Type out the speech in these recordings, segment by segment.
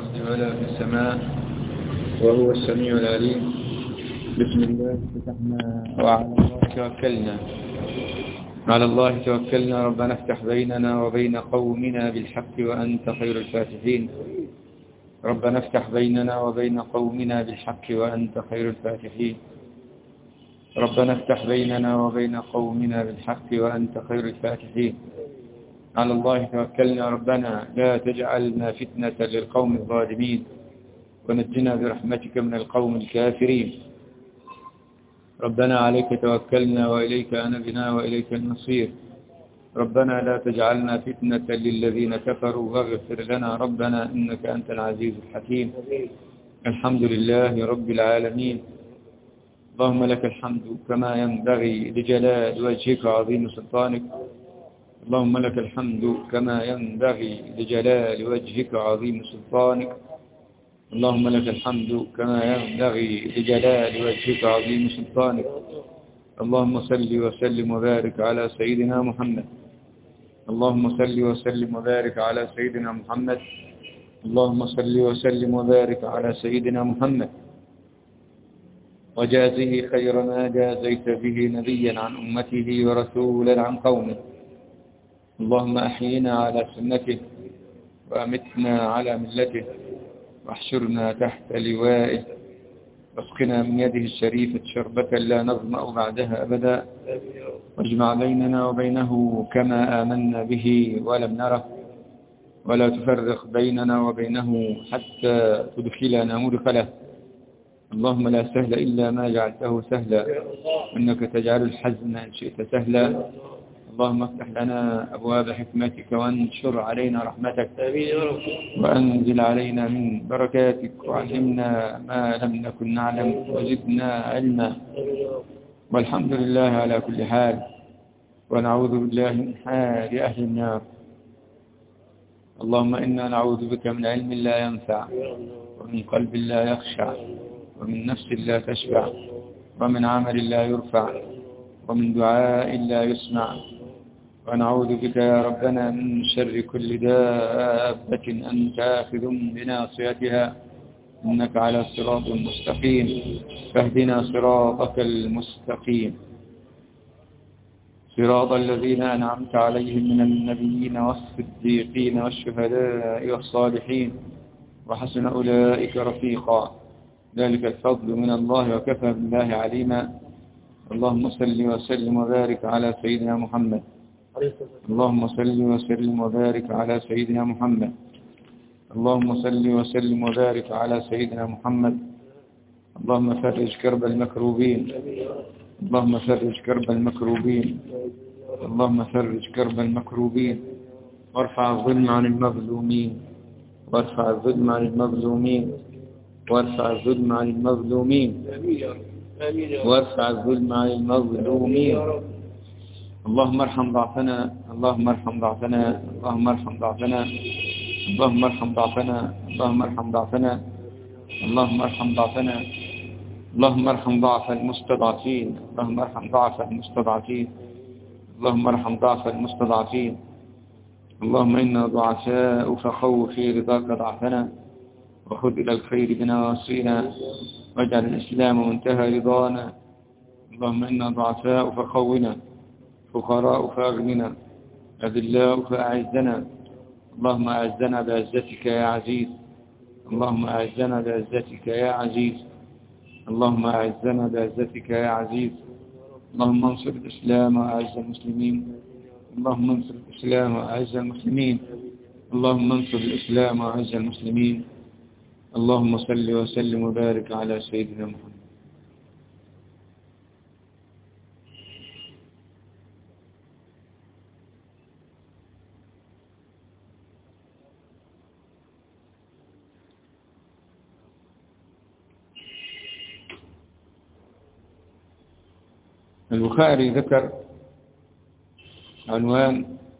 الأرض ولا في السماء وهو السميع العليم. بسم الله فتحنا وعلى الله توكلنا. على الله توكلنا. ربنا افتح بيننا وبين قومنا بالحق وأنت خير الفاتحين. ربنا افتح بيننا وبين قومنا بالحق وأنت خير الفاتحين. ربنا افتح بيننا وبين قومنا بالحق وأنت خير الفاتحين. على الله توكلنا. ربنا لا تجعلنا فتنة للقوم الظالمين ونجنا برحمتك من القوم الكافرين. ربنا عليك توكلنا وإليك أنبنا وإليك المصير. ربنا لا تجعلنا فتنة للذين كفروا واغفر لنا ربنا إنك أنت العزيز الحكيم. الحمد لله رب العالمين. اللهم لك الحمد كما ينبغي لجلال وجهك وعظيم سلطانك. اللهم لك الحمد كما ينبغي لجلال وجهك وعظيم سلطانك. اللهم لك الحمد كما ينبغي لجلال وجهك وعظيم سلطانك. اللهم صل وسلم وبارك على سيدنا محمد. اللهم صل وسلم وبارك على سيدنا محمد. اللهم صل وسلم وبارك على سيدنا محمد وجازه خير ما جازيت به نبيا عن أمته ورسولا عن قومه. اللهم أحينا على سنته وأمتنا على ملته واحشرنا تحت لوائه واسقنا من يده الشريفة شربة لا نظمأ بعدها أبدا واجمع بيننا وبينه كما آمنا به ولم نره ولا تفرق بيننا وبينه حتى تدخلنا مدخله. اللهم لا سهل إلا ما جعلته سهلا إنك تجعل الحزن إن شئت سهلا. اللهم افتح لنا أبواب حكمتك وانشر علينا رحمتك وأنزل علينا من بركاتك وعلمنا ما لم نكن نعلم وزدنا علما. والحمد لله على كل حال ونعوذ بالله من حال أهل النار. اللهم إنا نعوذ بك من علم لا ينفع ومن قلب لا يخشع ومن نفس لا تشبع ومن عمل لا يرفع ومن دعاء لا يسمع. ونعوذ بك يا ربنا من شر كل دابة أنت آخذ بناصيتها إنك على صراط مستقيم فاهدنا صراطك المستقيم صراط الذين أنعمت عليهم من النبيين والصديقين والشهداء والصالحين وحسن أولئك رفيقا. ذلك الفضل من الله وكفى بالله عليما. اللهم صل وسلم وبارك على سيدنا محمد. اللهم صل وسلم وبارك على سيدنا محمد. اللهم صل وسلم وبارك على سيدنا محمد. اللهم فرج كرب المكروبين. اللهم فرج كرب المكروبين. اللهم فرج كرب المكروبين وارفع الظلم عن المظلومين. وارفع الظلم عن المظلومين. وارفع الظلم عن المظلومين. وارفع الظلم عن المظلومين. اللهم ارحم ضعفنا. اللهم ارحم ضعفنا. اللهم ارحم ضعفنا. اللهم ارحم ضعفنا. اللهم ارحم ضعفنا. اللهم ارحم ضعفنا. اللهم ارحم ضعف المستضعفين. اللهم ارحم ضعف المستضعفين. اللهم ارحم ضعف المستضعفين. اللهم إنا ضعفاء فخو في رضاك ضعفنا وخذ إلى الخير بنواصينا واجعل الإسلام منتهى رضانا. اللهم إنا ضعفاء فخونا فقراء فأغننا أذلاء فأعزنا. اللهم أعزنا بعزتك يا عزيز. اللهم أعزنا بعزتك يا عزيز. اللهم أعزنا بعزتك يا عزيز. اللهم انصر الإسلام وأعز المسلمين. اللهم انصر الإسلام وأعز المسلمين. اللهم انصر الإسلام وأعز المسلمين. اللهم صل وسلم وبارك على سيدنا محمد. البخاري ذكر عنوان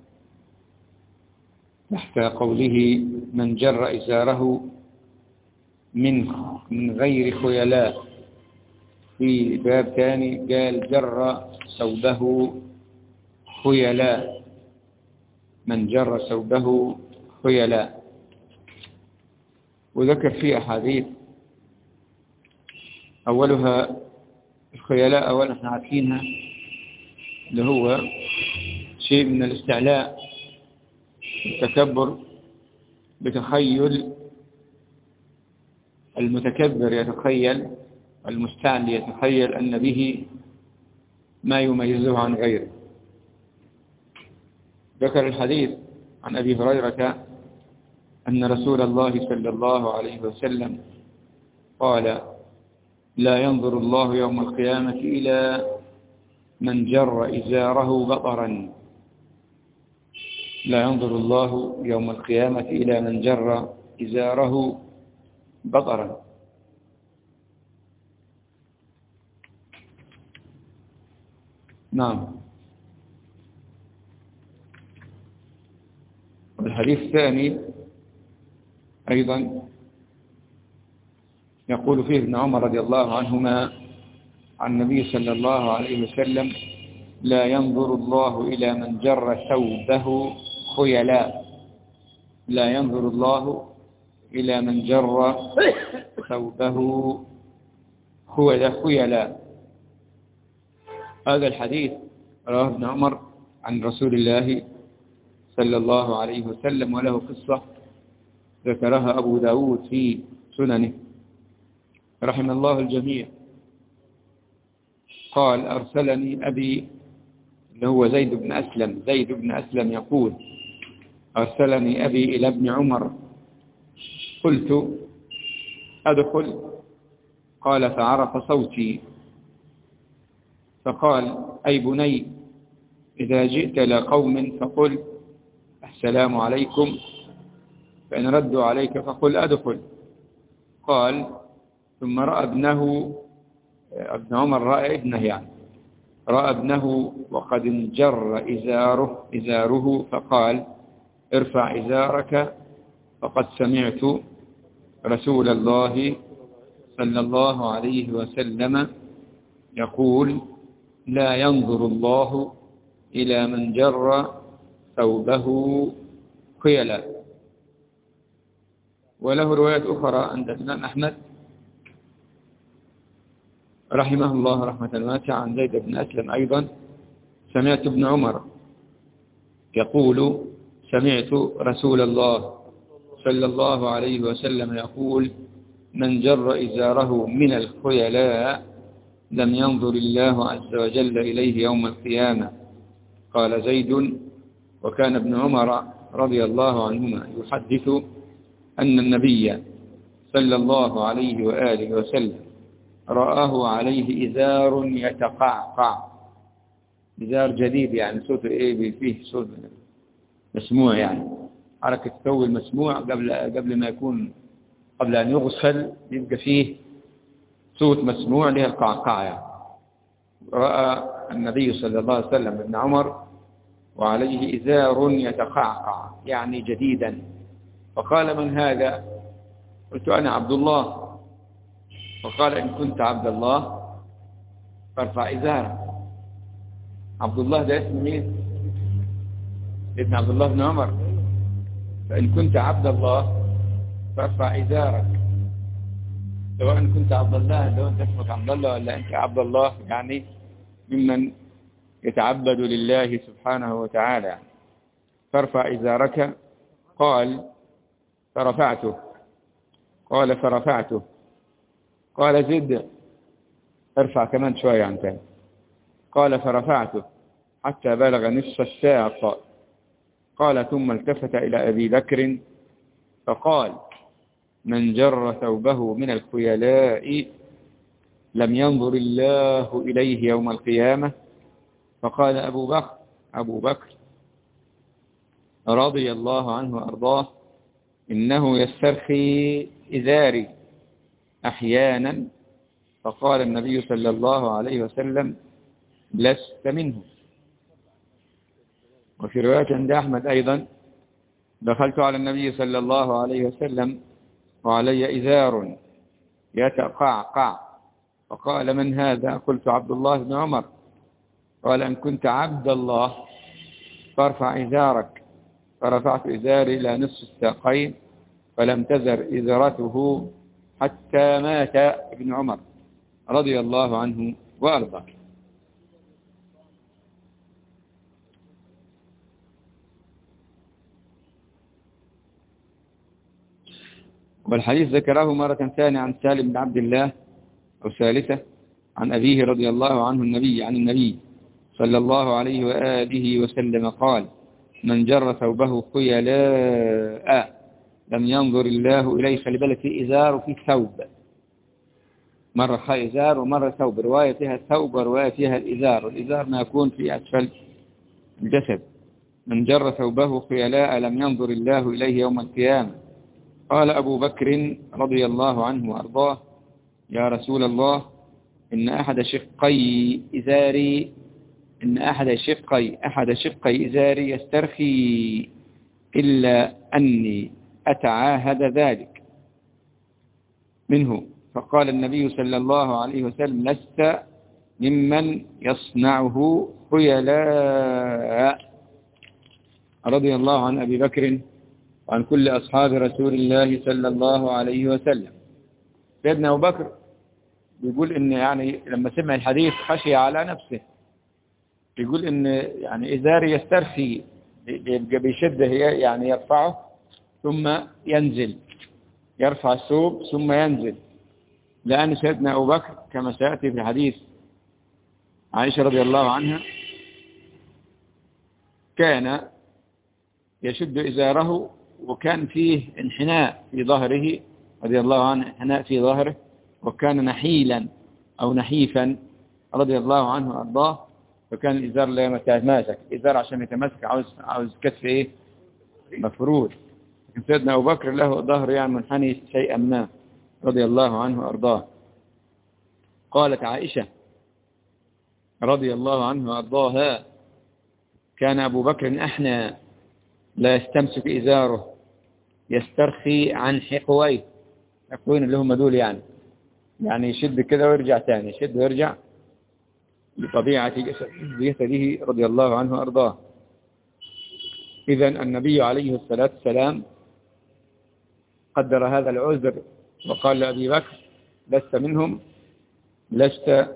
تحت قوله من جر إزاره من غير خيلاء. في باب ثاني قال جر ثوبه خيلاء. من جر ثوبه خيلاء. وذكر فيه أحاديث أولها الخيلاء، أولا احنا عارفينها، اللي هو شيء من الاستعلاء والتكبر، بتخيل المتكبر يتخيل، المستعلي يتخيل أن به ما يميزه عن غيره. ذكر الحديث عن أبي هريرة أن رسول الله صلى الله عليه وسلم قال: لا ينظر الله يوم القيامة إلى من جر إزاره بطرا. لا ينظر الله يوم القيامة إلى من جر إزاره بطرا. نعم. والحديث الثاني أيضا يقول فيه ابن عمر رضي الله عنهما عن النبي صلى الله عليه وسلم: لا ينظر الله إلى من جر ثوبه خيلاء. لا ينظر الله إلى من جر ثوبه خيلاء. هذا الحديث رواه ابن عمر عن رسول الله صلى الله عليه وسلم، وله قصة ذكرها أبو داود في سننه رحم الله الجميع. قال: أرسلني أبي، اللي هو زيد بن أسلم يقول: أرسلني أبي إلى ابن عمر، قلت: أدخل؟ قال: فعرف صوتي فقال: أي بني، إذا جئت لقوم فقل: السلام عليكم، فإن ردوا عليك فقل: أدخل. قال: ثم رأى ابنه، ابن عمر رأى ابنه يعني، رأى ابنه وقد انجر إزاره فقال: ارفع إزارك، فقد سمعت رسول الله صلى الله عليه وسلم يقول: لا ينظر الله إلى من جر ثوبه خيلا. وله رواية أخرى عند الإمام أحمد رحمه الله رحمة واسعة عن زيد بن أسلم أيضا: سمعت ابن عمر يقول: سمعت رسول الله صلى الله عليه وسلم يقول: من جر إزاره من الخيلاء لم ينظر الله عز وجل إليه يوم القيامة. قال زيد: وكان ابن عمر رضي الله عنهما يحدث أن النبي صلى الله عليه وآله وسلم رآه عليه إزار يتقعقع. إزار جديد يعني صوت فيه صوت مسموع، يعني حركة الثوب المسموع قبل ما يكون، قبل أن يغسل يبقى فيه صوت مسموع له القعقاع يعني. رأى النبي صلى الله عليه وسلم ابن عمر وعليه إزار يتقعقع يعني جديدا، فقال: من هذا؟ قلت: أنا عبد الله. فقال: إن كنت عبد الله فارفع إزارك. عبد الله ده اسم مين؟ ابن عبد الله بن عمر. فإن كنت عبد الله فارفع إزارك. سواء كنت عبد الله، لو أنت اسمك عبد الله ولا أنت عبد الله، يعني ممن يتعبد لله سبحانه وتعالى. فارفع إزارك. قال: فرفعته. قال: فرفعته. قال: زد، ارفع كمان شوية عن تاني. قال: فرفعته حتى بلغ نصف الساق. قال: ثم التفت إلى أبي بكر فقال: من جر ثوبه من الخيلاء لم ينظر الله إليه يوم القيامة. فقال أبو بكر رضي الله عنه وأرضاه: إنه يسترخي إزاري أحيانا. فقال النبي صلى الله عليه وسلم: لست منه. وفي رواية عند أحمد أيضا: دخلت على النبي صلى الله عليه وسلم وعلي إزار يتقعقع، فقال: من هذا؟ قلت: عبد الله بن عمر. قال: إن كنت عبد الله فارفع إزارك. فرفعت إزاري إلى نصف الساقين، فلم تزر إزرته حتى مات ابن عمر رضي الله عنه وأرضاه. والحديث ذكره مرة ثانية عن سالم بن عبد الله أو ثالثة عن أبيه رضي الله عنه عن النبي صلى الله عليه وآله وسلم قال: من جر ثوبه خيلاء لم ينظر الله إليه. خلي بالك، في إزار وفي ثوب، مرة إزار ومرة ثوب، رواية فيها الثوب ورواية فيها الإزار، والإزار ما يكون في أسفل الجسد. من جر ثوبه خيلاء لم ينظر الله إليه يوم القيامة. قال أبو بكر رضي الله عنه وأرضاه: يا رسول الله، إن أحد شقي إزاري يسترخي إلا أني أتعاهد ذلك منه. فقال النبي صلى الله عليه وسلم: لست ممن يصنعه خيلاء. رضي الله عن أبي بكر وعن كل أصحاب رسول الله صلى الله عليه وسلم. سيدنا أبو بكر بيقول إن يعني لما سمع الحديث خشي على نفسه، يقول إن يعني إزاري يسترخي، بيشده يعني يرفعه ثم ينزل، يرفع الثوب ثم ينزل، لأن سيدنا أبو بكر كما سيأتي في حديث عائشة رضي الله عنها كان يشد إزاره، وكان فيه انحناء في ظهره رضي الله عنه، انحناء في ظهره، وكان نحيلا أو نحيفا رضي الله عنه وأرضاه. فكان الإزار لا يتماسك، إزار عشان يتماسك عاوز كتف إيه؟ مفرود. لكن سيدنا أبو بكر له ظهر يعني منحني شيئا ما رضي الله عنه وأرضاه. قالت عائشة رضي الله عنه وأرضاها: كان أبو بكر أحنى لا يستمسك إزاره، يسترخي عن حقويه. حقوين اللي هم دول يعني يشد كده ويرجع تاني، يشد ويرجع بطبيعة جسده رضي الله عنه وأرضاه. إذن النبي عليه الصلاة والسلام قدر هذا العذر وقال لأبي بكر: لست منهم، لست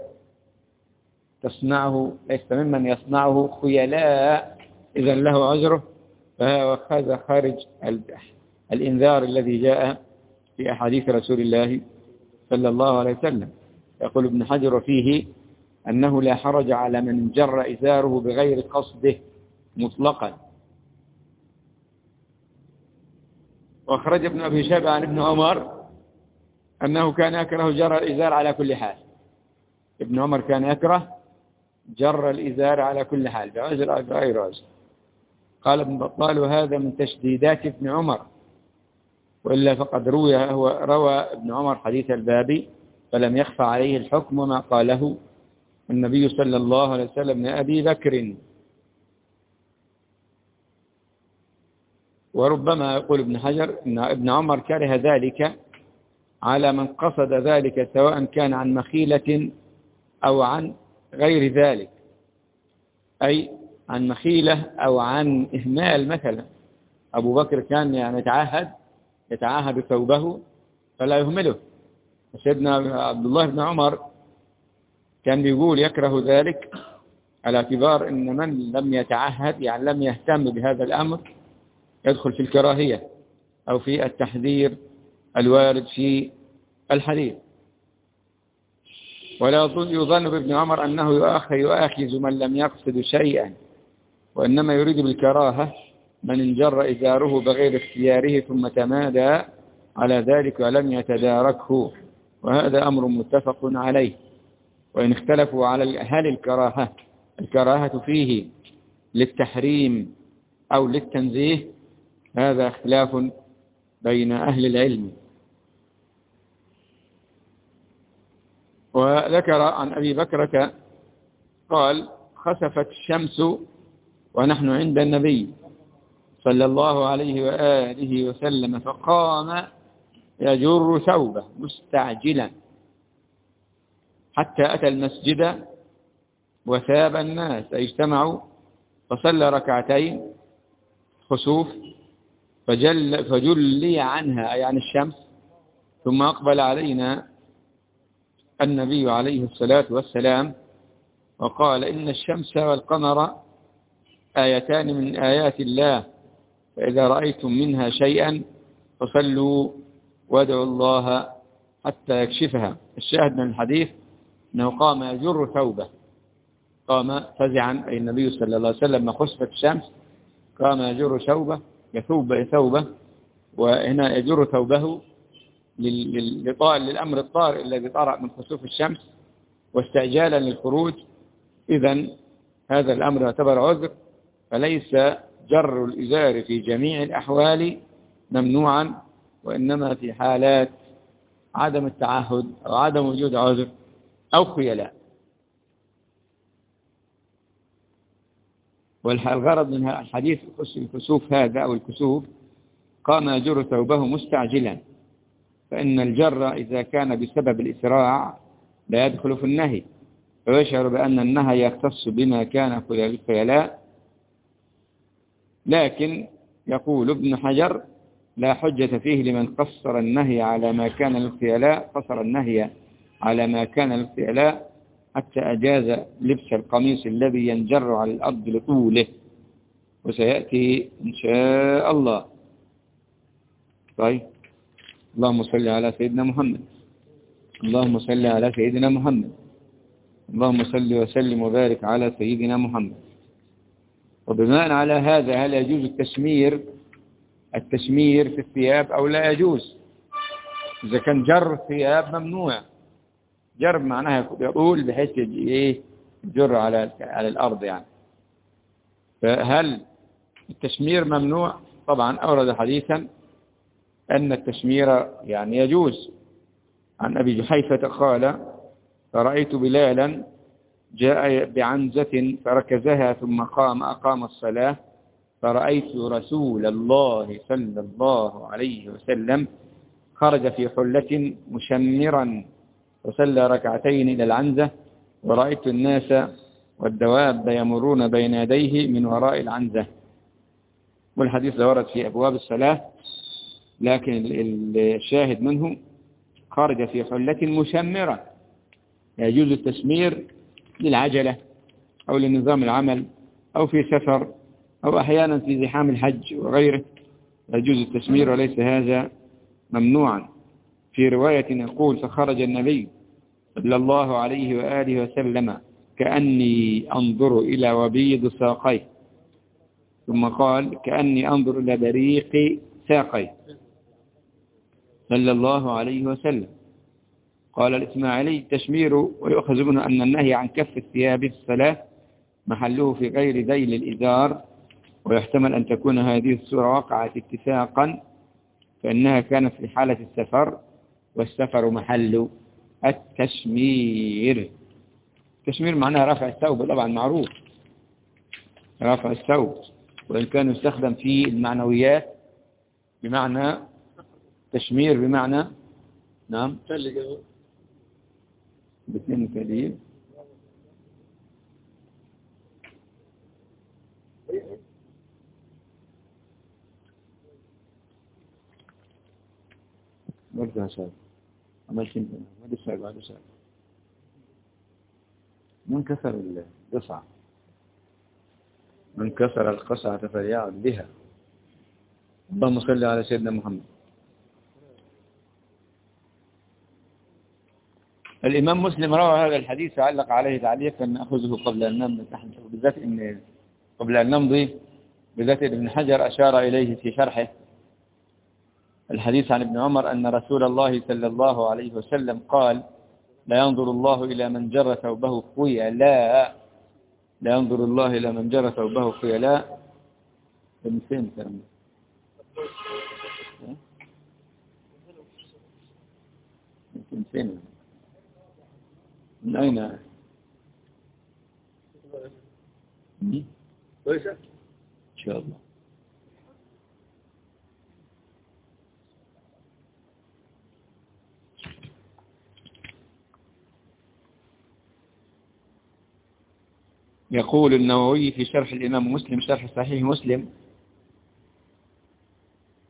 ممن يصنعه خيلاء، إذن له عذره. فهذا خارج الإنذار الذي جاء في أحاديث رسول الله صلى الله عليه وسلم. يقول ابن حجر فيه أنه لا حرج على من جر إزاره بغير قصده مطلقا. وأخرج ابن أبي شيبة عن ابن عمر أنه كان يكره جر الإزار على كل حال. ابن عمر كان يكره جر الإزار على كل حال، بعذر أو غير عذر. قال ابن بطال: وهذا من تشديدات ابن عمر، وإلا فقد روى ابن عمر حديث الباب فلم يخفى عليه الحكم ما قاله النبي صلى الله عليه وسلم لأبي بكر. وربما يقول ابن حجر إن ابن عمر كره ذلك على من قصد ذلك، سواء كان عن مخيلة أو عن غير ذلك، أي عن مخيلة أو عن إهمال. مثلا أبو بكر كان يعني يتعاهد ثوبه فلا يهمله. سيدنا عبد الله بن عمر كان بيقول يكره ذلك على اعتبار أن من لم يتعهد يعني لم يهتم بهذا الأمر يدخل في الكراهية أو في التحذير الوارد في الحديث. ولا يظن بابن عمر أنه يؤاخذ من لم يقصد شيئا، وإنما يريد بالكراهة من انجر إزاره بغير اختياره ثم تمادى على ذلك ولم يتداركه، وهذا أمر متفق عليه. وإن اختلفوا على هل الكراهة فيه للتحريم أو للتنزيه، هذا اختلاف بين أهل العلم. وذكر عن أبي بكرة قال: خسفت الشمس ونحن عند النبي صلى الله عليه وآله وسلم، فقام يجر ثوبه مستعجلا حتى أتى المسجد وثاب الناس، اجتمعوا فصلى ركعتين خسوف، فجلي عنها أي عن الشمس، ثم أقبل علينا النبي عليه الصلاة والسلام وقال إن الشمس والقمر آيتان من آيات الله، فإذا رأيتم منها شيئا فصلوا وادعوا الله حتى يكشفها. الشاهد من الحديث أنه قام يجر ثوبه، قام فزعا أي النبي صلى الله عليه وسلم ما خسفت الشمس، قام يجر ثوبه ثوبه، وهنا يجر ثوبه للأمر الطارئ الذي طرأ من خسوف الشمس واستعجالا للخروج. إذن هذا الأمر يعتبر عذر، فليس جر الإزار في جميع الأحوال ممنوعا، وإنما في حالات عدم التعهد أو عدم وجود عذر أو خيلاء. والغرض من الحديث الكسوف هذا أو الكسوف قام يجر ثوبه مستعجلا، فإن الجر إذا كان بسبب الإسراع لا يدخل في النهي، ويشعر بأن النهي يختص بما كان خيلاء. لكن يقول ابن حجر لا حجة فيه لمن قصر النهي على ما كان للخيلاء، قصر النهي على ما كان للخيلاء حتى أجاز لبس القميص الذي ينجر على الأرض لطوله، وسيأتي إن شاء الله. طيب، اللهم صل على سيدنا محمد، اللهم صل على سيدنا محمد، اللهم صل وسلم وبارك على سيدنا محمد. وبناء على هذا هل يجوز التشمير في الثياب أو لا يجوز؟ إذا كان جر الثياب ممنوع، جر معناها يقول بحيث يجر على الأرض يعني. فهل التشمير ممنوع؟ طبعا أورد حديثا أن التشمير يعني يجوز. عن أبي جحيفة قال فرأيت بلالا جاء بعنزة فركزها ثم أقام الصلاة، فرأيت رسول الله صلى الله عليه وسلم خرج في حلة مشمرا وصلى ركعتين إلى العنزة، ورأيت الناس والدواب يمرون بين يديه من وراء العنزة. والحديث ورد في أبواب الصلاة، لكن الشاهد منه خرج في حلة مشمرة. يجوز التشمير للعجلة أو لنظام العمل أو في سفر أو أحيانا في زحام الحج وغيره، يجوز التشمير وليس هذا ممنوعا. في رواية يقول فخرج النبي صلى الله عليه وآله وسلم كأني أنظر إلى وبيض ساقيه، ثم قال كأني أنظر إلى بريق ساقيه صلى الله عليه وسلم. قال الإسماعيلي التشمير ويؤخذ منه أن النهي عن كف الثياب في الصلاة محله في غير ذيل الإزار، ويحتمل أن تكون هذه السورة وقعت اتفاقا، فإنها كانت في حالة السفر، والسفر محل التشمير. التشمير معناها رفع الثوب، طبعا معروف رفع الثوب، وإن كان يستخدم في المعنويات بمعنى تشمير بمعنى نعم باثنين كثير. برجع شاب عملت ما دفع بعد شاب من كسر القصعة، من كسر القصعة فليعد بها. اللهم صل على سيدنا محمد. الإمام مسلم روى هذا الحديث وعلق عليه تعليقا نأخذه قبل أن نمضي، بالذات إن قبل أن نمضي بالذات ابن حجر أشار إليه في شرحه الحديث عن ابن عمر أن رسول الله صلى الله عليه وسلم قال لا ينظر الله إلى من جر ثوبه خيلاء، لا ينظر الله إلى من جر ثوبه خيلاء. من فين الكلام ده؟ من فين؟ من أين؟ كويسة إن شاء الله. يقول النووي في شرح الإمام مسلم شرح صحيح مسلم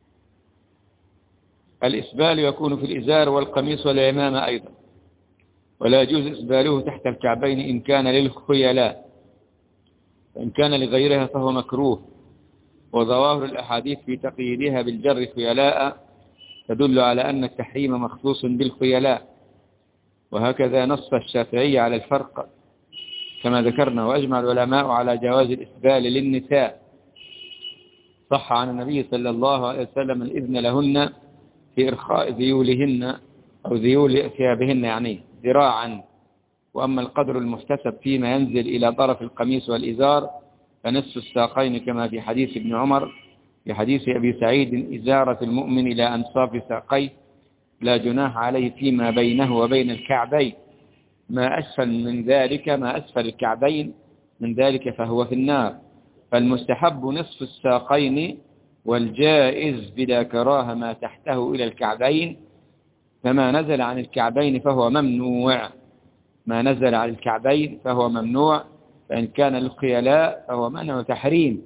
الإسبال يكون في الإزار والقميص والعمامة أيضا، ولا يجوز إسباله تحت الكعبين إن كان للخيلاء، فإن كان لغيرها فهو مكروه. وظواهر الأحاديث في تقييدها بالجر خيلاء تدل على أن التحريم مخصوص بالخيلاء، وهكذا نص الشافعي على الفرق كما ذكرنا. وأجمع العلماء على جواز الإسبال للنساء، صح عن النبي صلى الله عليه وسلم الإذن لهن في إرخاء ذيولهن أو ذيول ثيابهن يعني ذراعا. وأما القدر المحتسب فيما ينزل إلى طرف القميص والإزار فنصف الساقين كما في حديث ابن عمر في حديث أبي سعيد: إزارة المؤمن إلى أنصاف ساقيه لا جناح عليه فيما بينه وبين الكعبين، ما أسفل من ذلك ما أسفل الكعبين من ذلك فهو في النار. فالمستحب نصف الساقين، والجائز بلا كراهة ما تحته إلى الكعبين، فما نزل عن الكعبين فهو ممنوع. ما نزل عن الكعبين فهو ممنوع، فإن كان للخيلاء فهو منع تحريم،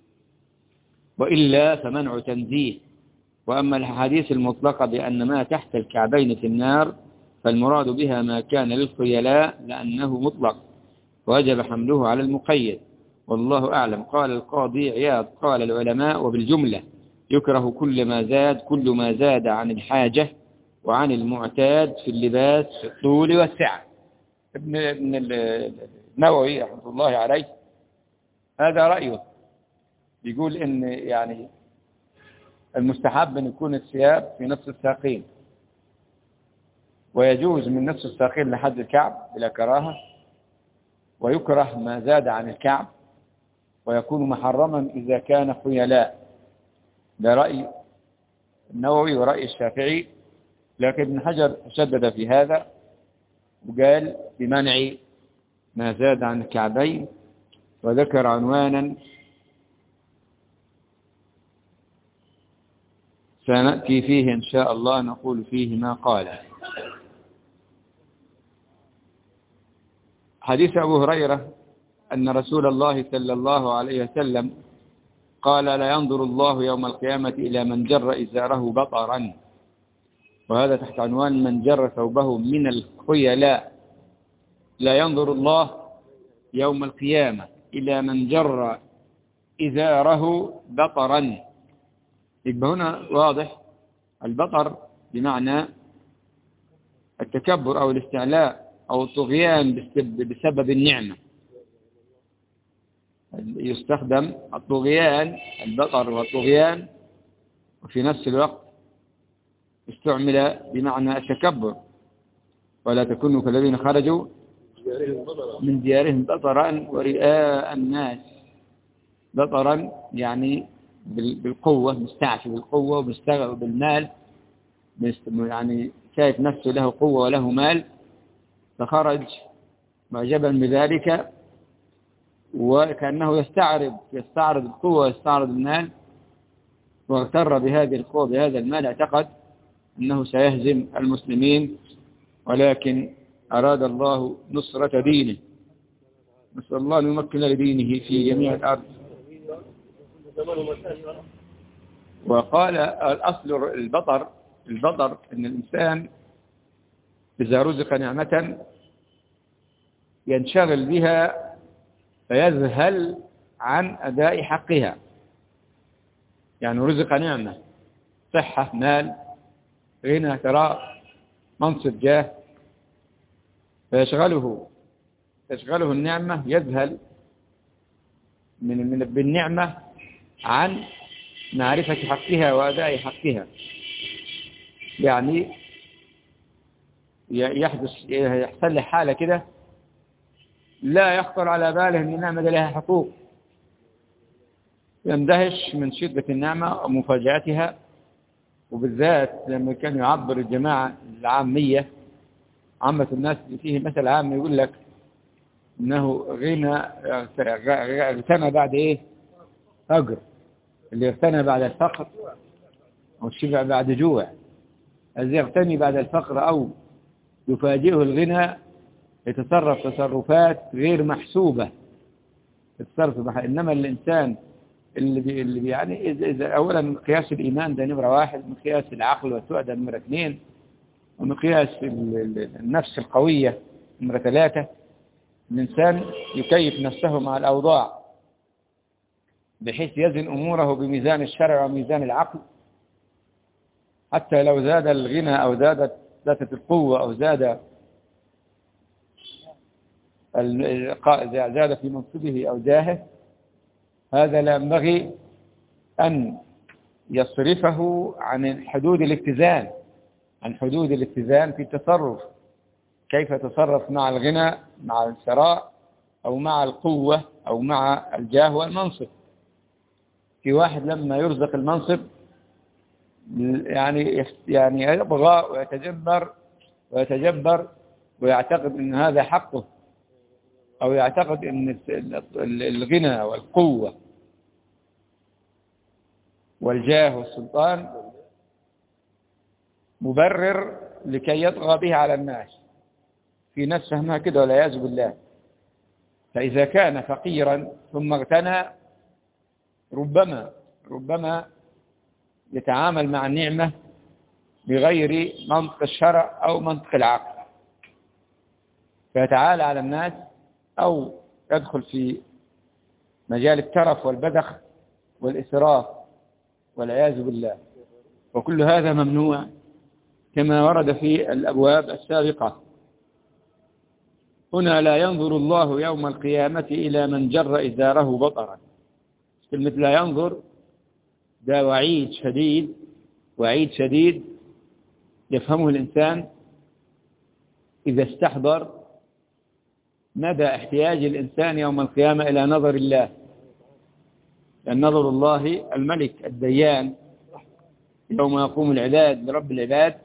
وإلا فمنع تنزيه. وأما الحديث المطلقة بأن ما تحت الكعبين في النار فالمراد بها ما كان للخيلاء لأنه مطلق وجب حمله على المقيد، والله أعلم. قال القاضي عياض: قال العلماء وبالجملة يكره كل ما زاد عن الحاجة وعن المعتاد في اللباس في الطول والسعة. ابن النووي رحمه الله عليه هذا رأيه، يقول إن يعني المستحب أن يكون الثياب في نصف الساقين، ويجوز من نصف الساقين لحد الكعب بلا كراهة، ويكره ما زاد عن الكعب، ويكون محرما إذا كان خيلاء. ده رأي النووي ورأي الشافعي، لكن ابن حجر شدد في هذا وقال بمنع ما زاد عن الكعبين، وذكر عنوانا سنأتي فيه إن شاء الله نقول فيه ما قال. حديث أبو هريرة أن رسول الله صلى الله عليه وسلم قال: لا ينظر الله يوم القيامة إلى من جر إزاره بطرا، وهذا تحت عنوان من جر ثوبه من الخيلاء. لا ينظر الله يوم القيامة إلى من جر إزاره بطرا. يبقى هنا واضح البطر بمعنى التكبر أو الاستعلاء أو الطغيان بسبب النعمة. يستخدم الطغيان، البطر والطغيان، وفي نفس الوقت استعمل بمعنى التكبر. ولا تكونوا كالذين خرجوا من ديارهم بطرا ورئاء الناس. بطرا يعني بالقوة، مستعفي بالقوة ومستغل بالمال، يعني شايف نفسه له قوة وله مال، فخرج معجبا بذلك وكأنه يستعرض القوة ويستعرض المال، واغتر بهذه القوة بهذا المال، اعتقد أنه سيهزم المسلمين، ولكن أراد الله نصرة دينه. نسأل الله أن يمكن لدينه في جميع الأرض. وقال الأصل البطر أن الإنسان إذا رزق نعمة ينشغل بها فيذهل عن أداء حقها. يعني رزق نعمة، صحة، مال، غنى، ثراء، منصب، جاه، فيشغله النعمة، يذهل بالنعمة عن معرفة حقها وأداء حقها. يعني يحصل له حالة كده لا يخطر على باله أن النعمة لها حقوق، يندهش من شدة النعمة ومفاجأتها. وبالذات لما كان يعبر الجماعة العامية، عامة الناس فيه مثل عام يقول لك إنه غنى اغتنى بعد إيه؟ فقر. اللي اغتنى بعد الفقر أو الشبع بعد جوع. الذي يغتني بعد الفقر أو يفاجئه الغنى يتصرف تصرفات غير محسوبة، إنما الإنسان يعني إذا أولا مقياس الإيمان ده نمرة 1، مقياس العقل والتقى ده نمرة 2، ومقياس النفس القوية نمرة 3. الإنسان يكيف نفسه مع الأوضاع بحيث يزن أموره بميزان الشرع وميزان العقل، حتى لو زاد الغنى أو زادت القوة أو زاد في منصبه أو جاهه، هذا لا ينبغي أن يصرفه عن حدود الاتزان في التصرف. كيف تصرف مع الغنى، مع الثراء، أو مع القوة، أو مع الجاه والمنصب. في واحد لما يرزق المنصب يعني يبغى ويتجبر ويعتقد أن هذا حقه، أو يعتقد أن الغنى والقوة والجاه والسلطان مبرر لكي يطغى به على الناس. في ناس فهمها كده والعياذ بالله. فإذا كان فقيرا ثم اغتنى ربما يتعامل مع النعمة بغير منطق الشرع أو منطق العقل، فيتعالى على الناس أو يدخل في مجال الترف والبذخ والإسراف والعياذ بالله. وكل هذا ممنوع كما ورد في الأبواب السابقة. هنا لا ينظر الله يوم القيامة إلى من جر إزاره بطرا. كلمة لا ينظر ده وعيد شديد يفهمه الإنسان إذا استحضر مدى احتياج الإنسان يوم القيامة إلى نظر الله. لأن نظر الله الملك الديان يوم يقوم العباد لرب العباد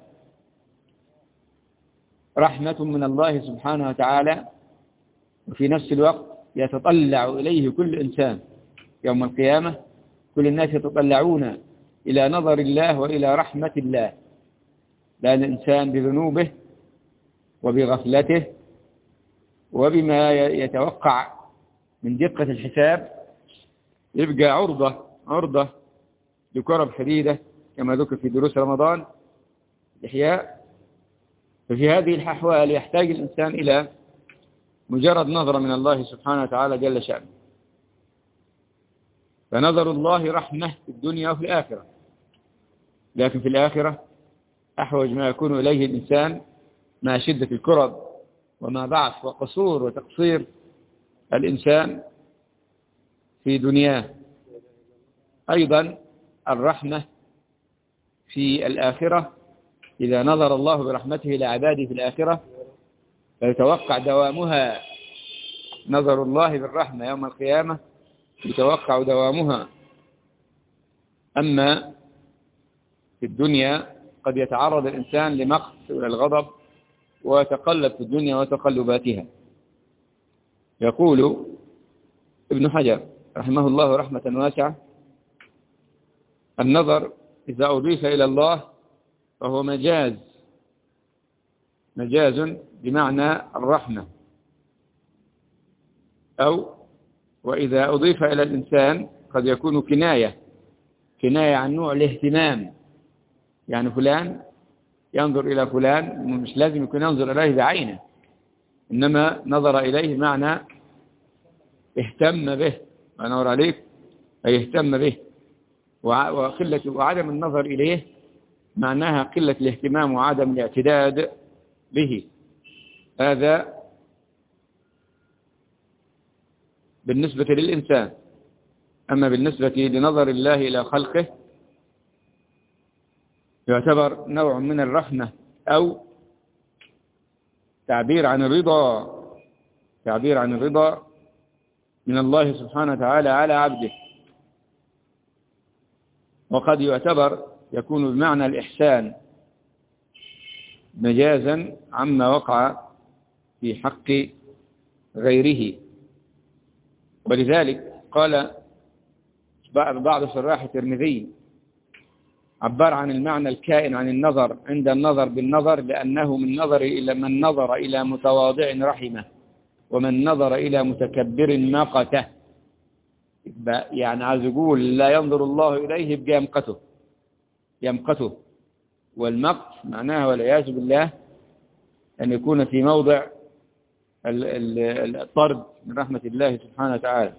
رحمة من الله سبحانه وتعالى، وفي نفس الوقت يتطلع إليه كل إنسان يوم القيامة. كل الناس يتطلعون إلى نظر الله وإلى رحمة الله، لأن الإنسان بذنوبه وبغفلته وبما يتوقع من دقة الحساب يبقى عرضة لكرب شديدة كما ذكر في دروس رمضان الإحياء. ففي هذه الأحوال يحتاج الإنسان إلى مجرد نظرة من الله سبحانه وتعالى جل شأنه. فنظر الله رحمة في الدنيا وفي الآخرة، لكن في الآخرة أحوج ما يكون إليه الإنسان مع شدة الكرب ومع ضعف وقصور وتقصير الإنسان في دنياه. أيضا الرحمة في الآخرة، إذا نظر الله برحمته إلى عباده في الآخرة فيتوقع دوامها. نظر الله بالرحمة يوم القيامة يتوقع دوامها. أما في الدنيا قد يتعرض الإنسان لمقت والغضب ويتقلب في الدنيا وتقلباتها. يقول ابن حجر رحمه الله رحمة واسعة: النظر إذا أضيف إلى الله فهو مجاز بمعنى الرحمة، أو وإذا أضيف إلى الإنسان قد يكون كناية عن نوع الاهتمام. يعني فلان ينظر إلى فلان، مش لازم يكون ينظر إليه بعينه، إنما نظر إليه معنى اهتم به. أنور عليك، أي اهتم به. وعدم النظر إليه معناها قلة الاهتمام وعدم الاعتداد به. هذا بالنسبة للإنسان. أما بالنسبة لنظر الله إلى خلقه يعتبر نوع من الرحمة أو تعبير عن الرضا من الله سبحانه وتعالى على عبده. وقد يكون بمعنى الإحسان مجازا عما وقع في حق غيره. ولذلك قال بعض شراح الترمذي عبر عن المعنى الكائن عن النظر عند النظر بالنظر، لأنه من نظر إلى متواضع رحمه، ومن نظر إلى متكبر مقته. يعني عايز يقول لا ينظر الله إليه يبقى يمقته. والمقت معناها والعياذ بالله أن يكون في موضع الطرد من رحمة الله سبحانه وتعالى.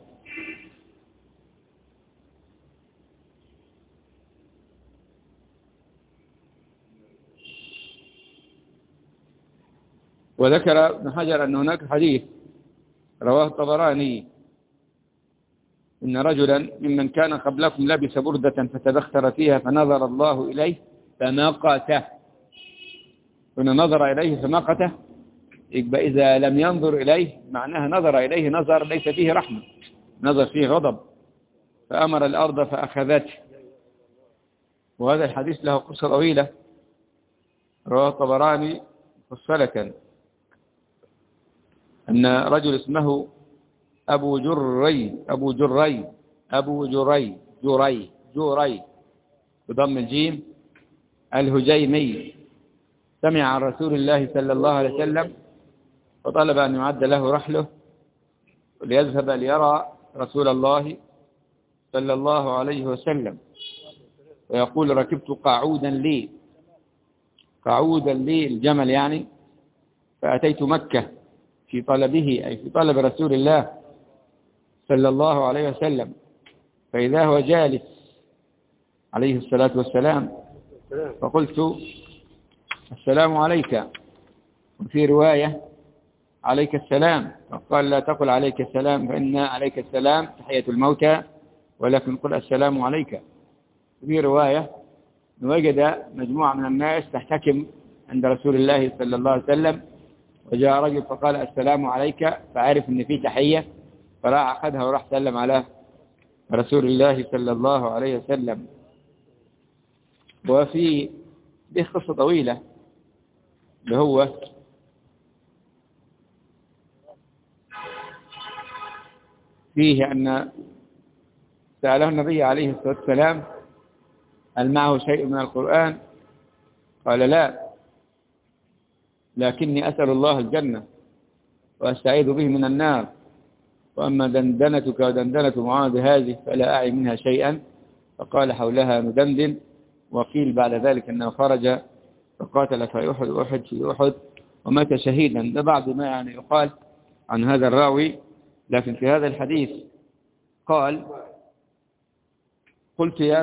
وذكر ابن حجر أن هناك حديث رواه الطبراني إن رجلا ممن كان قبلكم لبس بردة فتبختر فيها فنظر الله إليه فمقته. هنا نظر إليه فمقته، يبقى إذا لم ينظر إليه معناها نظر إليه نظر ليس فيه رحمة، نظر فيه غضب، فأمر الأرض فأخذته. وهذا الحديث له قصة طويلة رواه الطبراني مفصلة أن رجل اسمه أبو جري بضم الجيم الهجيمي سمع عن رسول الله صلى الله عليه وسلم فطلب أن يعد له رحله ليذهب ليرى رسول الله صلى الله عليه وسلم، ويقول ركبت قعودا لي الجمل يعني، فأتيت مكة في طلبه أي في طلب رسول الله صلى الله عليه وسلم، فإذا هو جالس عليه الصلاة والسلام فقلت السلام عليك، وفي رواية عليك السلام، فقال لا تقل عليك السلام فإن عليك السلام تحية الموتى ولكن قل السلام عليك. في رواية وجد مجموعة من الناس تحتكم عند رسول الله صلى الله عليه وسلم، وجاء رجل فقال السلام عليك، فعرف ان في تحية فراح أخذها وراح سلم على رسول الله صلى الله عليه وسلم. وفي به قصة طويلة اللي هو فيه أن سأله النبي عليه الصلاة والسلام هل معه شيء من القرآن؟ قال لا، لكني أسأل الله الجنة وأستعيذ به من النار، وأما دندنتك ودندنة معاذ هذه فلا أعي منها شيئا، فقال حولها ندندن. وقيل بعد ذلك أنه خرج فقاتل في أحد ومات شهيدا. ده بعض ما يعني يقال عن هذا الراوي. لكن في هذا الحديث قال قلت يا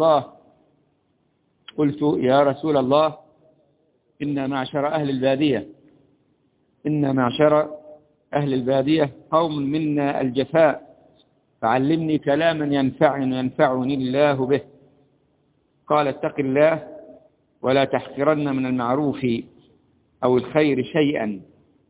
رسول الله إن معشر أهل البادية قوم منا الجفاء، فعلمني كلاما ينفعني الله به. قال اتق الله ولا تحقرن من المعروف أو الخير شيئا،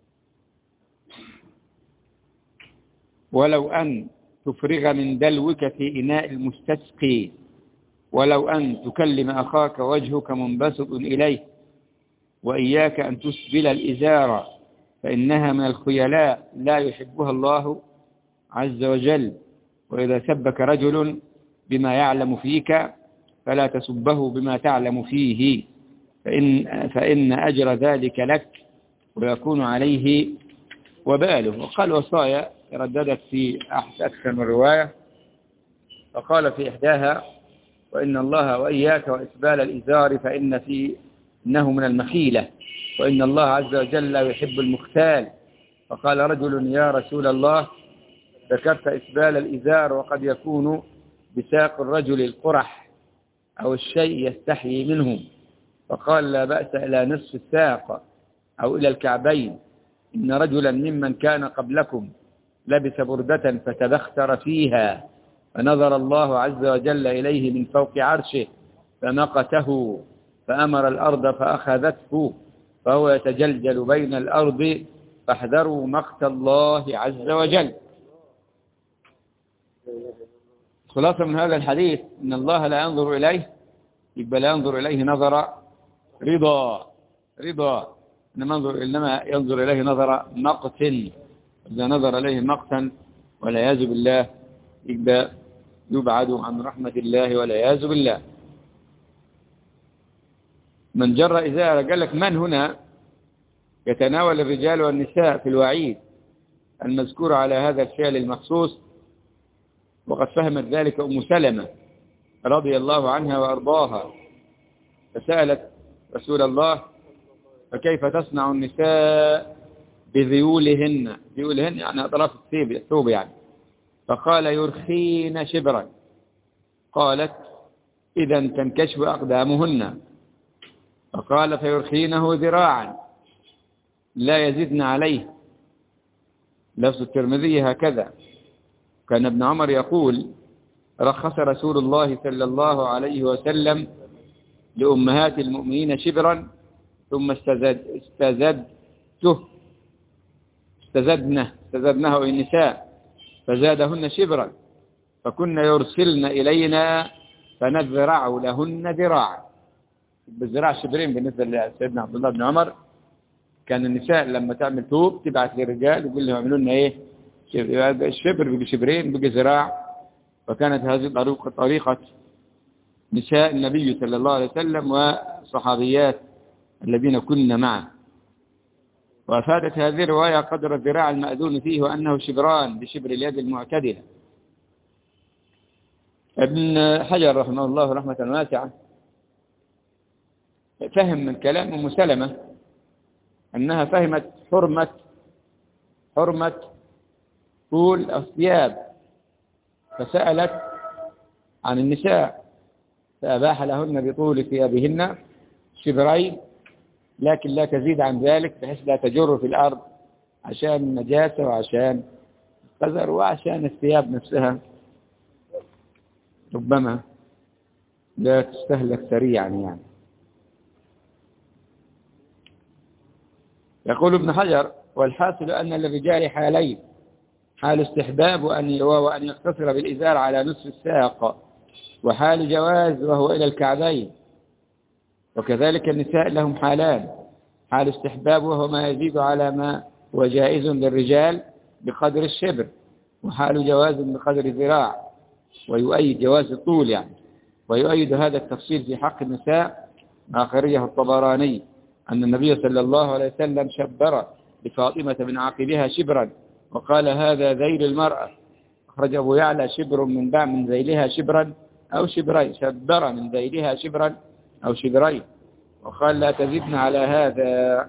ولو أن تفرغ من دلوك في إناء المستسقي، ولو أن تكلم أخاك وجهك منبسط إليه، وإياك أن تسبل الإزار فإنها من الخيلاء لا يحبها الله عز وجل. وإذا سبك رجل بما يعلم فيك فلا تسبه بما تعلم فيه، فإن أجر ذلك لك ويكون عليه وباله. وقال وصايا رددت في أكثر من رواية، فقال في إحداها وإن الله وإياك وإسبال الإزار إنه من المخيلة، وإن الله عز وجل لا يحب المختال. فقال رجل يا رسول الله ذكرت إسبال الإزار وقد يكون بساق الرجل القرح أو الشيء يستحيي منه، فقال لا بأس إلى نصف الساق أو إلى الكعبين. إن رجلا ممن كان قبلكم لبس بردة فتبختر فيها فنظر الله عز وجل إليه من فوق عرشه فمقته، فأمر الأرض فأخذته، فهو يتجلجل بين الأرض، فاحذروا مقت الله عز وجل. خلاصة من هذا الحديث إن الله لا ينظر إليه، يبقى لا ينظر إليه نظر رضا، إنما ينظر إليه نظر مقت. إذا نظر إليه مقتا والعياذ بالله يبقى يبعد عن رحمة الله والعياذ بالله. من جر إزاره، قال لك من هنا يتناول الرجال والنساء في الوعيد المذكور على هذا الفعل المخصوص، وقد فهمت ذلك أم سلمة رضي الله عنها وأرضاها، فسألت رسول الله: فكيف تصنع النساء بذيولهن؟ ذيولهن يعني أطراف الثوب يعني. فقال: يرخين شبرا. قالت: إذا تنكشف أقدامهن. فقال: فيرخينه ذراعا لا يزدن عليه. لفظ الترمذي هكذا. كان ابن عمر يقول: رخص رسول الله صلى الله عليه وسلم لأمهات المؤمنين شبرا ثم استزدنه النساء فزادهن شبرا، فكن يرسلن إلينا فنذرع لهن ذراعا. بالذراع شبرين بالنسبة لسيدنا عبد الله بن عمر. كان النساء لما تعمل ثوب تبعث للرجال ويقول لهم اعملوا لنا ايه؟ الشبر بشبرين بقى ذراع. فكانت هذه طريقة نساء النبي صلى الله عليه وسلم وصحابيات الذين كنا معه. وأفادت هذه الرواية قدر الذراع المأذون فيه وأنه شبران بشبر اليد المعتدلة. ابن حجر رحمه الله رحمة واسعة فهم من كلام أم سلمة أنها فهمت حرمة طول الثياب، فسألت عن النساء فأباح لهن بطول ثيابهن شبرين، لكن لا تزيد عن ذلك بحيث لا تجر في الأرض عشان النجاسة وعشان القذر وعشان الثياب نفسها ربما لا تستهلك سريعا يعني. يقول ابن حجر: والحاصل أن للرجال حالين: حال استحباب وأن يقتصر بالإزار على نصف الساق، وحال جواز وهو إلى الكعبين. وكذلك النساء لهم حالان: حال استحباب وهو ما يزيد على ما هو جائز للرجال بقدر الشبر، وحال جواز بقدر الذراع، ويؤيد جواز الطول يعني. ويؤيد هذا التفصيل في حق النساء ما أخرجه الطبراني أن النبي صلى الله عليه وسلم شبر لفاطمة من عقبها شبرا وقال: هذا ذيل المرأة. أخرج أبو يعلى: شبر من ذيلها شبرا أو شبرين، شبر من ذيلها شبرا أو شبرين، وقال: لا تزدن على هذا.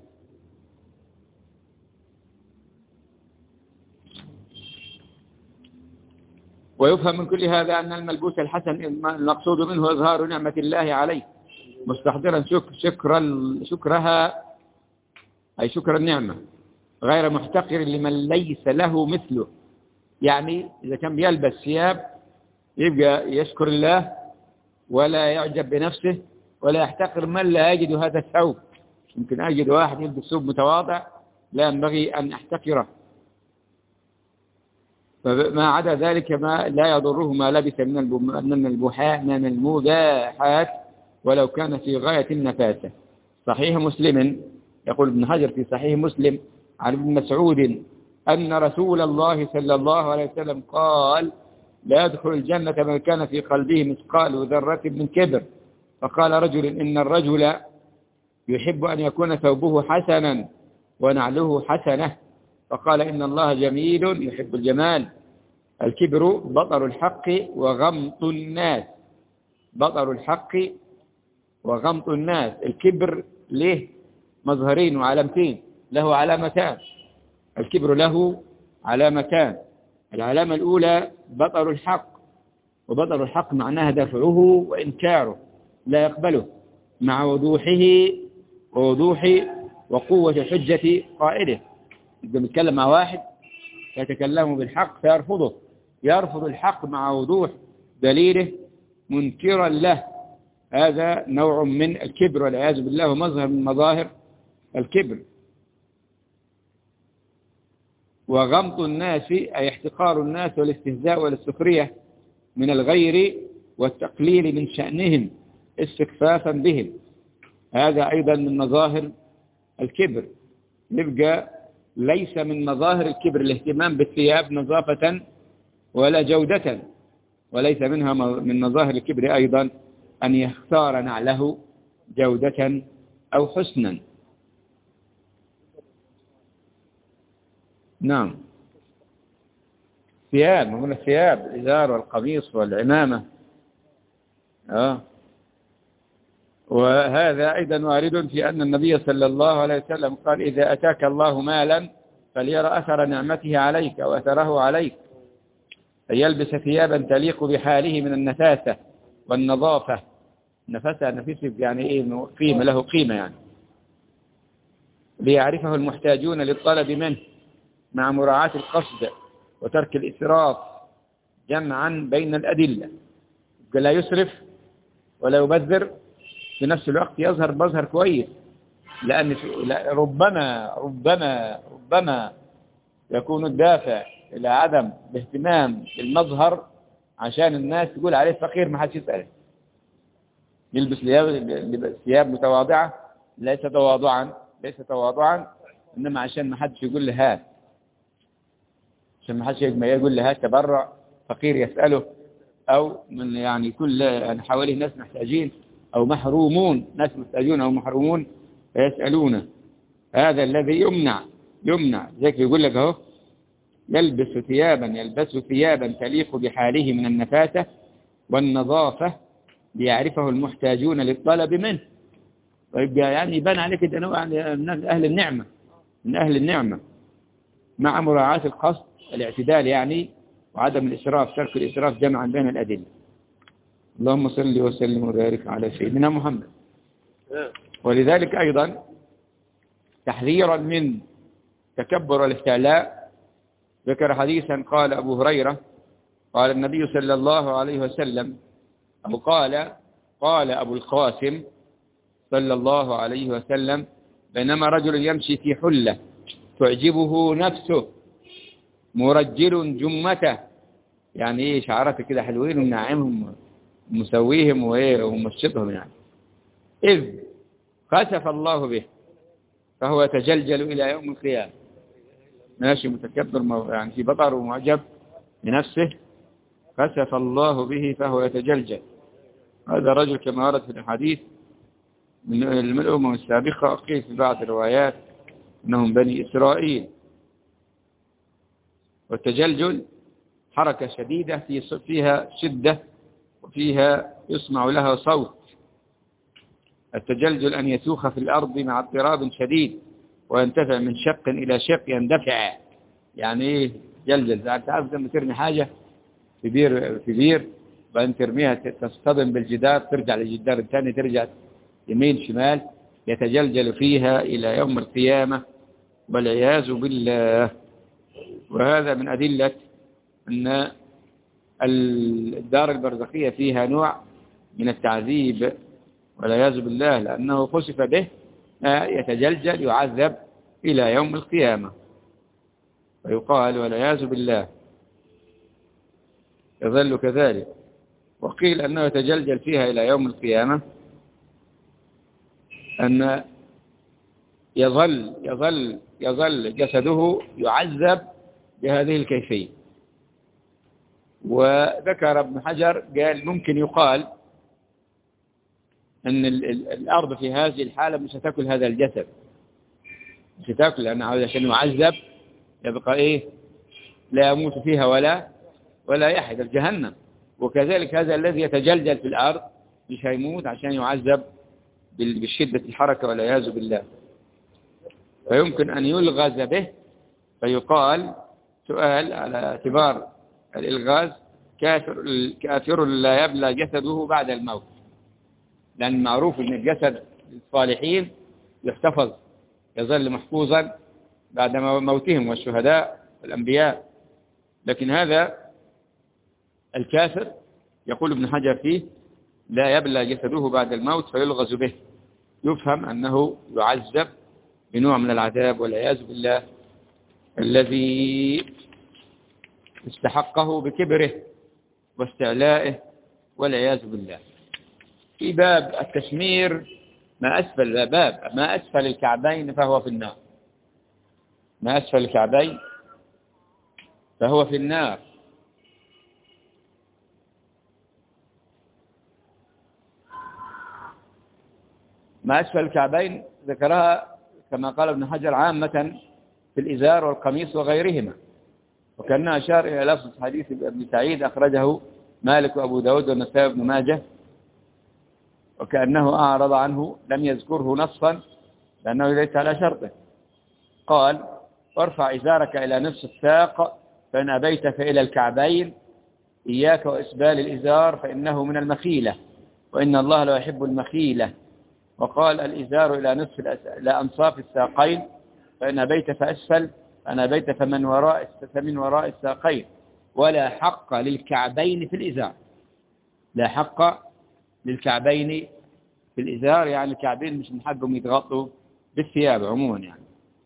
ويفهم من كل هذا أن الملبوس الحسن المقصود منه إظهار نعمة الله عليه مستحضرا شكرها أي شكر النعمة، غير محتقر لمن ليس له مثله. يعني إذا كان بيلبس ثياب يبقى يشكر الله ولا يعجب بنفسه ولا يحتقر من لا يجد هذا الثوب. يمكن أجد واحد يلبس ثوب متواضع لا ينبغي أن أحتقره، فما عدا ذلك ما لا يضره ما لبس من المباحات ولو كان في غاية النفاسة. صحيح مسلم، يقول ابن حجر في صحيح مسلم عن ابن مسعود أن رسول الله صلى الله عليه وسلم قال: لا يدخل الجنة من كان في قلبه مثقال ذرة من كبر. فقال رجل: إن الرجل يحب أن يكون ثوبه حسنا ونعله حسنة. فقال: إن الله جميل يحب الجمال. الكبر بطر الحق وغمط الناس. بطر الحق وغمط الناس. الكبر له مظهرين وعلامتين، له علامتان. الكبر له علامتان: العلامة الأولى بطر الحق، وبطر الحق معناها دفعه وإنكاره، لا يقبله مع ووضوح وقوة حجة قائله. إذا بيتكلم مع واحد يتكلم بالحق فيرفضه، يرفض الحق مع وضوح دليله منكرا له. هذا نوع من الكبر والعياذ بالله، ومظهر من مظاهر الكبر. وغمط الناس أي احتقار الناس والاستهزاء والاستخرية من الغير والتقليل من شأنهم استخفافا بهم، هذا أيضا من مظاهر الكبر. يبقى ليس من مظاهر الكبر الاهتمام بالثياب نظافة ولا جودة، وليس منها من مظاهر الكبر أيضا أن يختار نعله جودة أو حسنا. نعم. ثياب، من الثياب الإزار والقميص والعمامة. وهذا أيضا وارد في أن النبي صلى الله عليه وسلم قال إذا أتاك الله مالا فليرى أثر نعمته عليك وأثره عليك، فيلبس ثيابا تليق بحاله من النفاسة والنظافة. النفاسة نفيس يعني إيه؟ قيمة، له قيمة يعني. ليعرفه المحتاجون للطلب منه مع مراعاة القصد وترك الإسراف، جمعا بين الأدلة. لا يسرف ولا يبذر، في نفس الوقت يظهر مظهر كويس، لأن ربما يكون الدافع إلى عدم الاهتمام بالمظهر عشان الناس تقول عليه فقير ما حدش يسأله. يلبس ثياب متواضعة، ليس تواضعا، إنما عشان ما حدش يقول له هات، عشان ما حدش يقول له هات تبرع، فقير يسأله، أو من يعني كل يعني حواليه ناس محتاجين أو محرومون، ناس محتاجون أو محرومون فيسألونه. هذا الذي يمنع ذلك يقول لك أهو يلبس ثيابا تليق بحاله من النفاسة والنظافة ليعرفه المحتاجون للطلب منه. ويبقى يعني يبان عليك أنه من أهل النعمة مع مراعاة القصد، الاعتدال يعني، وعدم الإسراف، ترك الإسراف جمعا بين الأدلة. اللهم صل وسلم وبارك على سيدنا محمد. ولذلك أيضا تحذيرا من تكبر الاستعلاء ذكر حديثا قال أبو هريرة قال النبي صلى الله عليه وسلم، أو قال أبو القاسم صلى الله عليه وسلم بينما رجل يمشي في حلة تعجبه نفسه مرجل جمته، يعني ايه شعرته كده حلوين ومنعمهم ومسويهم وممشطهم يعني، إذ خسف الله به فهو يتجلجل إلى يوم القيامة. ماشي متكبر يعني في بطر ومعجب بنفسه، خسف الله به فهو يتجلجل. هذا رجل كما ورد في الحديث من الأمم السابقة، قيل في بعض الروايات أنهم بني إسرائيل. والتجلجل حركة شديدة فيها شدة وفيها يسمع لها صوت. التجلجل أن يسوخ في الأرض مع اضطراب شديد وينتفع من شق إلى شق، يندفع يعني إيه جلجل. تعرف لما ترمي حاجة في بير وأن ترميها تصطدم بالجدار، ترجع للجدار الثاني، ترجع يمين شمال، يتجلجل فيها إلى يوم القيامة والعياذ بالله. وهذا من أدلة أن الدار البرزخية فيها نوع من التعذيب والعياذ بالله، لأنه خسف به يتجلجل يعذب إلى يوم القيامة. ويقال والعياذ بالله يظل كذلك. وقيل أنه يتجلجل فيها إلى يوم القيامة أن يظل جسده يعذب بهذه الكيفية. وذكر ابن حجر قال ممكن يقال أن الأرض في هذه الحالة مش هتأكل هذا الجسد، مش هتأكل، لأنه عشان يعذب يبقى إيه، لا يموت فيها ولا يحيى في جهنم. وكذلك هذا الذي يتجلجل في الأرض مش هيموت عشان يعذب بالشدة الحركة والعياذ بالله. فيمكن أن يلغز به، فيقال سؤال على اعتبار الإلغاز كافر لا يبلى جسده بعد الموت، لأن معروف أن الجسد الصالحين يحتفظ، يظل محفوظا بعد موتهم، والشهداء والأنبياء. لكن هذا الكافر يقول ابن حجر فيه لا يبلى جسده بعد الموت فيلغز به، يفهم أنه يعذب بنوع من العذاب والعياذ بالله الذي استحقه بكبره واستعلائه والعياذ بالله. في باب التشمير ما أسفل الكعبين فهو في النار، ما أسفل الكعبين فهو في النار. ما أسفل الكعبين ذكرها كما قال ابن حجر عامة في الإزار والقميص وغيرهما، وكأنه أشار إلى لفظ حديث ابن سعيد أخرجه مالك وأبو داود والنسائي وابن ماجه، وكأنه أعرض عنه لم يذكره نصا لأنه ليس على شرطه. قال: وارفع إزارك إلى نصف الساق فإن أبيت فإلى الكعبين، إياك وإسبال الإزار فإنه من المخيلة وإن الله لا يحب المخيلة. وقال: الإزار إلى نصف إلى أنصاف الساقين، فإن أبيت فأسفل، فإن أبيت فمن وراء الساقين. ولا حق للكعبين في الإزار، لا حق للكعبين في الإزار، يعني الكعبين مش من حقهم يتغطوا بالثياب عموما يعني.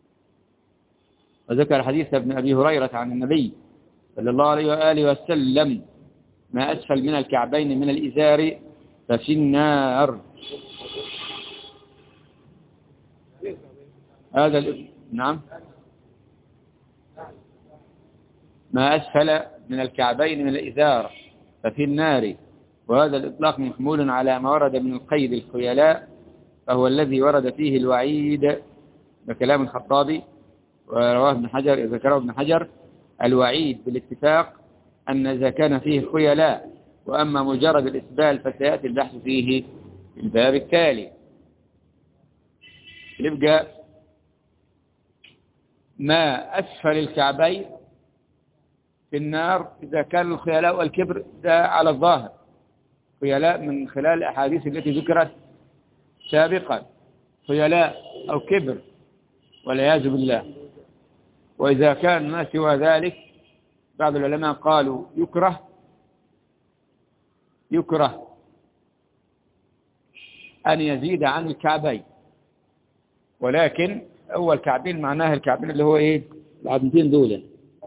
وذكر حديث ابن أبي هريرة عن النبي صلى الله عليه وآله وسلم: ما أسفل من الكعبين من الإزار ففي النار. نعم، ما أسفل من الكعبين من الإزار ففي النار. وهذا الإطلاق محمول على ما ورد من القيد الخيلاء، فهو الذي ورد فيه الوعيد، بكلام الخطابي. ورواه ابن حجر، ذكره ابن حجر: الوعيد بالاتفاق أن إذا كان فيه خيلاء، وأما مجرد الإسبال فسيأتي البحث فيه في الباب التالي. يبقى ما أسفل الكعبين في النار إذا كان الخيلاء والكبر، ده على الظاهر خيلاء من خلال الأحاديث التي ذكرت سابقا، خيلاء أو كبر والعياذ بالله. وإذا كان ما سوى ذلك، بعض العلماء قالوا يكره أن يزيد عن الكعبين، ولكن أول كعبين معناه الكعبين اللي هو إيه؟ العظمتين دول،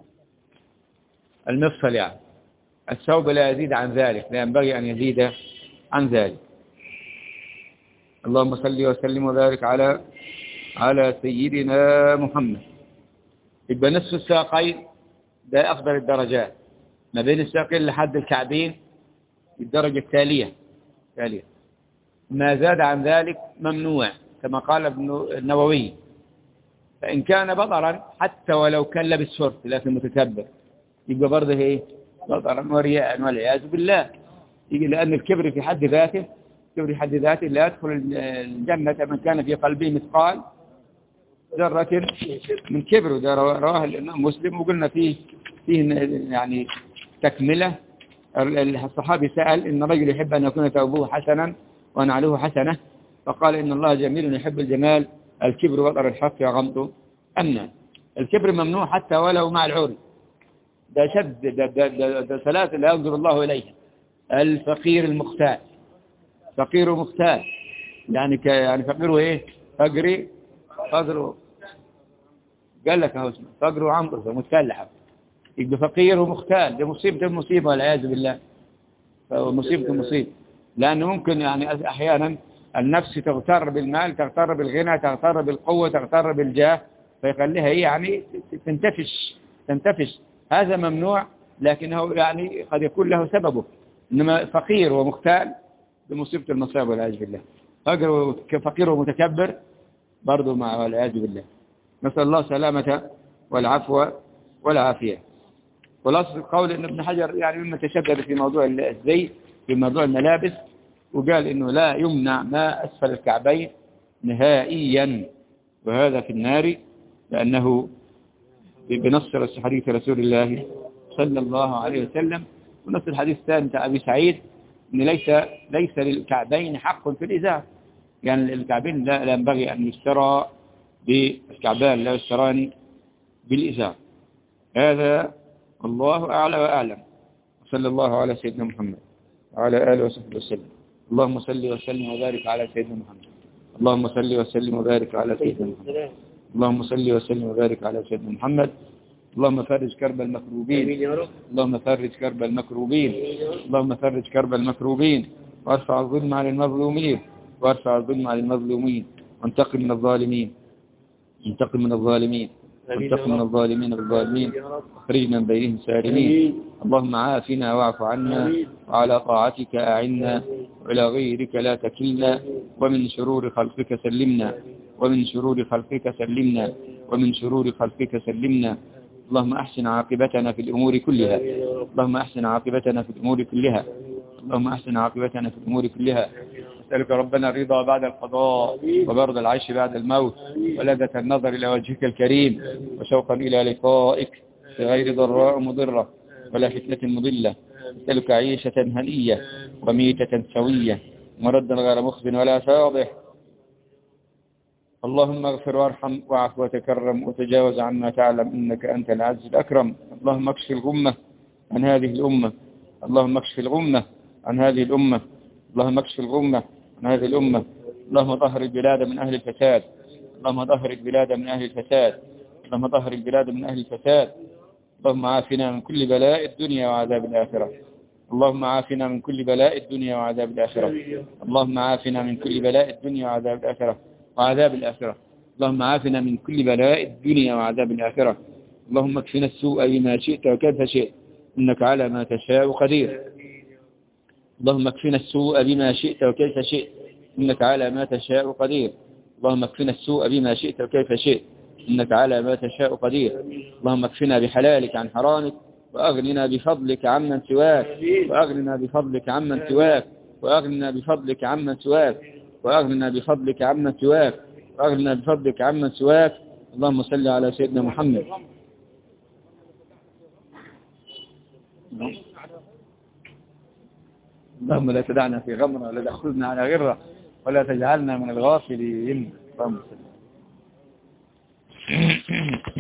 المفصل يعني. الثوب لا يزيد عن ذلك، لا ينبغي أن يزيد عن ذلك. اللهم صل وسلم وبارك على سيدنا محمد. يبقى نصف الساقين ده أفضل الدرجات، ما بين الساقين لحد الكعبين الدرجة التالية. ما زاد عن ذلك ممنوع، كما قال ابن النووي: فإن كان بطرا حتى ولو كان لبس شرط لكن متكبر، يبقى برضه ايه؟ بطرا ورياء والعياذ بالله. يجي لأن الكبر في حد ذاته لا يدخل الجنة من كان في قلبه مثقال ذرة من كبر. ده رواه الإمام مسلم. وقلنا فيه يعني تكملة. الصحابي سأل: إن الرجل يحب أن يكون ثوبه حسنا ونعله حسنة، فقال: إن الله جميل يحب الجمال، الكبر بطر الحق وغمط الناس. الكبر ممنوع حتى ولو مع العري. ده شد، ده ثلاثة لا ينظر الله إليها: الفقير المختال، فقير مختال يعني فقيره إيه؟ فقري قدره، قال لك اهو اسمه فقر وعنبر متكلحة. يبقى فقير ومختال، ده مصيبة والعياذ بالله. مصيبة، لأنه ممكن يعني أحيانا النفس تغتر بالمال، تغتر بالغنى، تغتر بالقوة، تغتر بالجاه، فيخليها يعني تنتفش. هذا ممنوع، لكنه يعني قد يكون له سببه. إنما فقير ومختال بمصيبة المصائب والعياذ بالله. فقير ومتكبر برضو مع والعياذ بالله. نسأل الله سلامة والعفو والعافية. خلاصة القول إن ابن حجر يعني مما تشدد في موضوع الزي، في موضوع الملابس، وقال إنه لا يمنع ما أسفل الكعبين نهائيا، وهذا في النار، لأنه بنص حديث رسول الله صلى الله عليه وسلم. ونص الحديث الثاني بتاع أبي سعيد: إن ليس للكعبين حق في الإزار، يعني الكعبين لا ينبغي أن يشترى بالكعبان، لا يشتران بالإزار. هذا الله أعلى وأعلم. صلى الله على سيدنا محمد وعلى آله وصحبه وسلم. اللهم صل وسلم وبارك على سيدنا محمد. اللهم صل وسلم وبارك على سيدنا محمد. اللهم صل وسلم وبارك على سيدنا محمد. اللهم فرج كرب المكروبين. اللهم فرج كرب المكروبين. اللهم فرج كرب المكروبين، وارفع الظلم عن المظلومين، وانتقم من الظالمين بالظالمين، اخرجنا من بينهم سالمين. اللهم عافنا واعف عنا، وعلى طاعتك أعنا، وإلى غيرك لا تكلنا، ومن شرور خلقك سلمنا، اللهم أحسن عاقبتنا في الأمور كلها. اللهم أحسن عاقبتنا في الأمور كلها. اللهم أحسن عاقبتنا في الأمور كلها. أسألك ربنا الرضا بعد القضاء، وبرد العيش بعد الموت، ولذة النظر إلى وجهك الكريم، وشوقا إلى لقائك في غير ضراء مضرة ولا فتنة مضلة. أسألك عيشة هنية وميتة سوية، مردا غير مخزٍ ولا فاضح. اللهم اغفر وارحم واعف وتكرم وتجاوز عما تعلم إنك أنت العز الأكرم. اللهم اكشف الغمة عن هذه الأمة. اللهم اكشف الغمة عن هذه الأمة. اللهم اكشف الغمة عن هذه الأمة. اللهم طهر البلاد من أهل الفساد. اللهم طهر البلاد من أهل الفساد. اللهم طهر البلاد من أهل الفساد. اللهم عافنا من كل بلاء الدنيا وعذاب الآخرة. اللهم عافنا من كل بلاء الدنيا وعذاب الآخرة. اللهم عافنا من كل بلاء الدنيا وعذاب الآخرة وعذاب الآخرة. اللهم عافنا من كل بلاء الدنيا وعذاب الآخرة. اللهم اكفنا السوء بما شئت وكيف شئت إنك على ما تشاء قدير. اللهم اكفنا السوء بما شئت وكيف شئت إنك على ما تشاء قدير. اللهم اكفنا السوء بما شئت وكيف شئت إنك على ما تشاء قدير. اللهم اكفنا بحلالك عن حرامك، وأغننا بفضلك عمن سواك، وأغننا بفضلك عمن سواك، وأغننا بفضلك عمن سواك، وأغننا بفضلك عمن سواك، وأغننا بفضلك عمن سواك. اللهم صل على سيدنا محمد. اللهم لا تدعنا في غمرة ولا تأخذنا على غرة ولا تجعلنا من الغافلين. اللهم صل